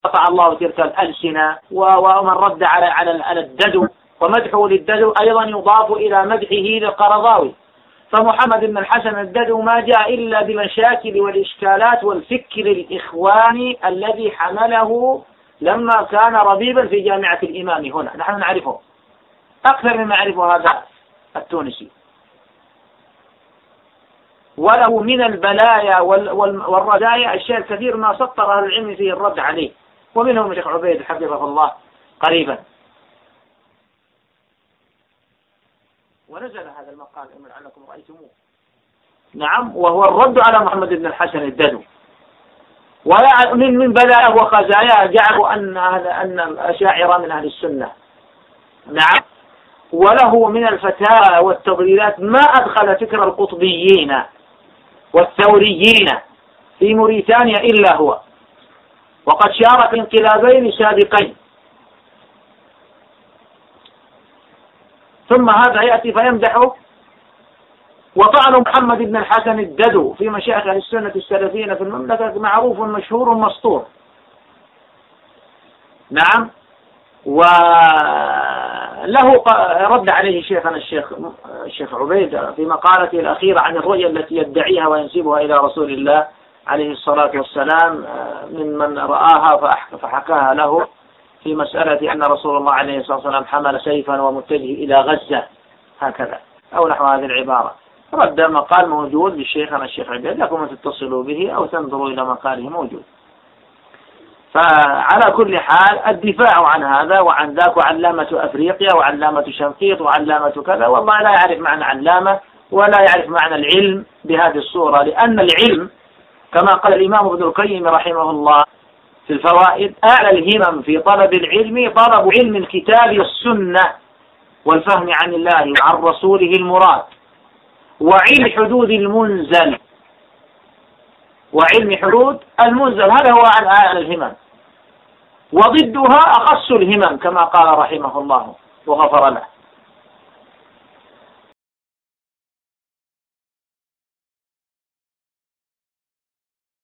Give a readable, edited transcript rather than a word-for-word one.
قطع الله تلك الألسنة، ومن رد على الددو، ومدحه للددو أيضا يضاف إلى مدحه للقرضاوي. فمحمد بن الحسن الددو ما جاء إلا بالمشاكل والإشكالات والفكر الإخواني الذي حمله لما كان ربيبا في جامعة الإمام هنا. نحن نعرفه أكثر مما يعرفه هذا التونسي، وله من البلايا والردايا الشيء الكثير ما سطر أهل العلم فيه الرد عليه، ومنهم الشيخ عبيد حفظه الله قريبا. ونزل هذا المقال لعلكم رأيتموه. نعم، وهو الرد على محمد بن الحسن الددو. ومن بلاياه وخزاياه جعلوا أن الأشاعرة من أهل السنة. نعم، وله من الفتاوى والتضليلات ما أدخل فكر القطبيين والثوريين في موريتانيا إلا هو، وقد شارك في انقلابين سابقين. ثم هذا يأتي فيمدحه، وطعن محمد بن الحسن الددو في مشايخ أهل السنة السلفيين في المملكة معروف مشهور مسطور. نعم، وله رد عليه شيخنا الشيخ عبيد في مقالته الأخيرة عن الرؤية التي يدعيها وينسبها إلى رسول الله عليه الصلاة والسلام من رآها فحكاها له في مسألة أن رسول الله عليه الصلاة والسلام حمل سيفا ومتجه إلى غزة هكذا أو نحو هذه العبارة. رد مقال موجود لشيخنا الشيخ عبيد، لكم أن تتصلوا به أو تنظروا إلى مقاله موجود. فعلى كل حال الدفاع عن هذا وعن ذاك، وعلامة أفريقيا وعلامة شنقيط وعلامة كذا، والله لا يعرف معنى علامة ولا يعرف معنى العلم بهذه الصورة، لأن العلم كما قال الإمام ابن القيم رحمه الله في الفوائد: أعلى الهمم في طلب العلم طلب علم الكتاب والسنة والفهم عن الله وعن رسوله المراد، وعلم حدود المنزل، وعلم حدود المنزل، هذا هو أعلى الهمم، وضدها أخص الهمم كما قال رحمه الله وغفر له.